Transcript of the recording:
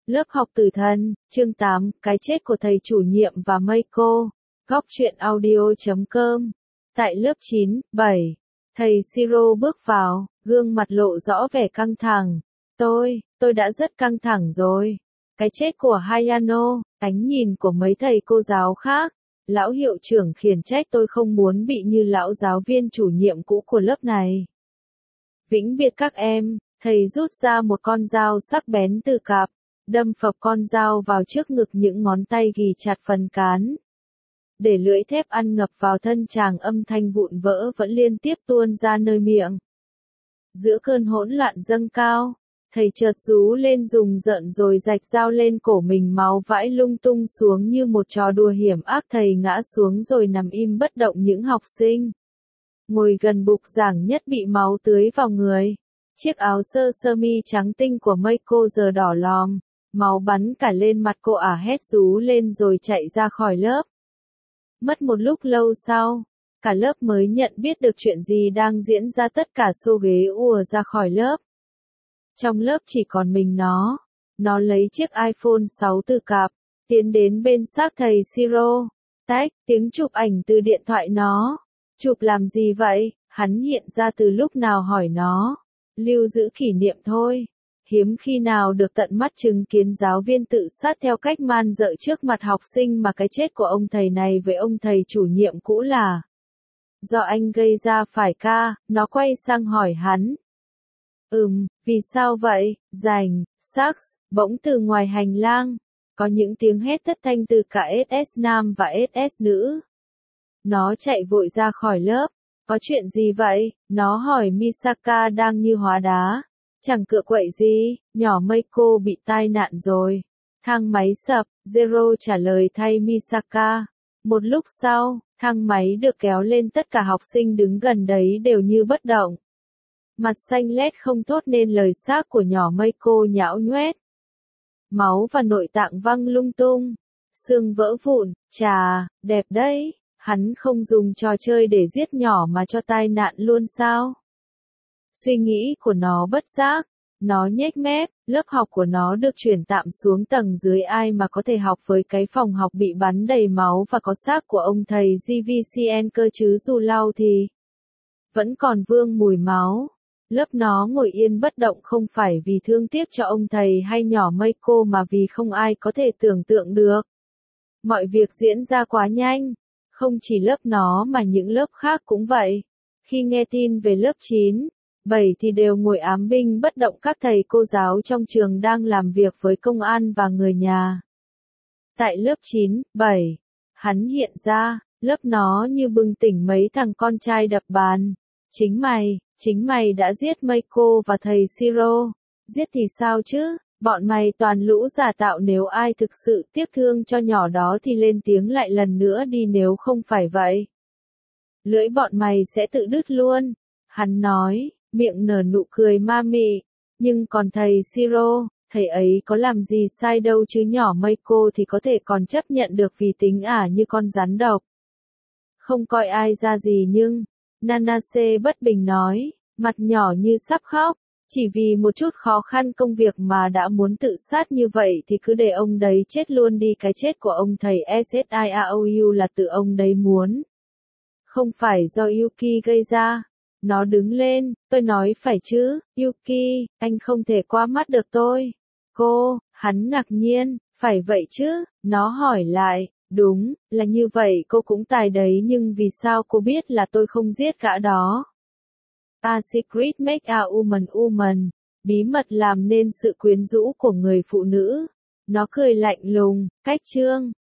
Lớp học tử thần, chương 8, cái chết của thầy chủ nhiệm và Meiko. Góc truyện audio.com. Tại lớp 9, 7, thầy Shiro bước vào, gương mặt lộ rõ vẻ căng thẳng. Tôi đã rất căng thẳng rồi. Cái chết của Hayano, ánh nhìn của mấy thầy cô giáo khác. Lão hiệu trưởng khiển trách tôi không muốn bị như lão giáo viên chủ nhiệm cũ của lớp này. Vĩnh biệt các em, thầy rút ra một con dao sắc bén từ cặp, đâm phập con dao vào trước ngực những ngón tay ghì chặt phần cán. Để lưỡi thép ăn ngập vào thân chàng, âm thanh vụn vỡ vẫn liên tiếp tuôn ra nơi miệng. Giữa cơn hỗn loạn dâng cao, thầy chợt rú lên rùng rợn rồi rạch dao lên cổ mình, máu vãi lung tung xuống như một trò đùa hiểm ác. Thầy ngã xuống rồi nằm im bất động. Những học sinh ngồi gần bục giảng nhất bị máu tưới vào người. Chiếc áo sơ mi trắng tinh của Meiko giờ đỏ lòm, máu bắn cả lên mặt cô. Hét rú lên rồi chạy ra khỏi lớp. Mất một lúc lâu sau, cả lớp mới nhận biết được chuyện gì đang diễn ra. Tất cả xô ghế ùa ra khỏi lớp. Trong lớp chỉ còn mình nó. Nó lấy chiếc iPhone 6 từ cặp, tiến đến bên xác thầy Shiro. Tách, tiếng chụp ảnh từ điện thoại nó. Chụp làm gì vậy? Hắn hiện ra từ lúc nào hỏi nó. Lưu giữ kỷ niệm thôi. Hiếm khi nào được tận mắt chứng kiến giáo viên tự sát theo cách man dợ trước mặt học sinh, mà cái chết của ông thầy này với ông thầy chủ nhiệm cũ là do anh gây ra phải ca? Nó quay sang hỏi hắn. Vì sao vậy? Rành, Sax, bỗng từ ngoài hành lang, có những tiếng hét thất thanh từ cả SS nam và SS nữ. Nó chạy vội ra khỏi lớp. Có chuyện gì vậy? Nó hỏi Misaka đang như hóa đá. Chẳng cựa quậy gì, nhỏ Meiko bị tai nạn rồi. Thang máy sập, Zero trả lời thay Misaka. Một lúc sau, thang máy được kéo lên, tất cả học sinh đứng gần đấy đều như bất động. Mặt xanh lét không thốt nên lời, xác của nhỏ Meiko nhão nhoét. Máu và nội tạng văng lung tung. Xương vỡ vụn, chà, đẹp đấy. Hắn không dùng trò chơi để giết nhỏ mà cho tai nạn luôn sao? Suy nghĩ của nó bất giác. Nó nhếch mép, lớp học của nó được chuyển tạm xuống tầng dưới. Ai mà có thể học với cái phòng học bị bắn đầy máu và có xác của ông thầy GVCN cơ chứ? Dù lau thì vẫn còn vương mùi máu. Lớp nó ngồi yên bất động không phải vì thương tiếc cho ông thầy hay nhỏ Meiko, mà vì không ai có thể tưởng tượng được. Mọi việc diễn ra quá nhanh. Không chỉ lớp nó mà những lớp khác cũng vậy. Khi nghe tin về lớp 9, 7 thì đều ngồi ám binh bất động. Các thầy cô giáo trong trường đang làm việc với công an và người nhà. Tại lớp 9, 7, hắn hiện ra, lớp nó như bừng tỉnh mấy thằng con trai đập bàn. Chính mày đã giết Meiko và thầy Shiro. Giết thì sao chứ? Bọn mày toàn lũ giả tạo. Nếu ai thực sự tiếc thương cho nhỏ đó thì lên tiếng lại lần nữa đi, nếu không phải vậy, lưỡi bọn mày sẽ tự đứt luôn. Hắn nói, miệng nở nụ cười ma mị. Nhưng còn thầy Shiro, thầy ấy có làm gì sai đâu chứ? Nhỏ Meiko thì có thể còn chấp nhận được vì tính như con rắn độc, không coi ai ra gì. Nhưng Nanase bất bình nói, mặt nhỏ như sắp khóc. Chỉ vì một chút khó khăn công việc mà đã muốn tự sát như vậy thì cứ để ông đấy chết luôn đi. Cái chết của ông thầy Siaou là tự ông đấy muốn, không phải do Yuki gây ra. Nó đứng lên, tôi nói phải chứ, Yuki, anh không thể qua mắt được tôi. Cô, hắn ngạc nhiên, phải vậy chứ? Nó hỏi lại, đúng, là như vậy. Cô cũng tài đấy, nhưng vì sao cô biết là tôi không giết gã đó? A secret make a woman. Bí mật làm nên sự quyến rũ của người phụ nữ. Nó cười lạnh lùng, cách chương.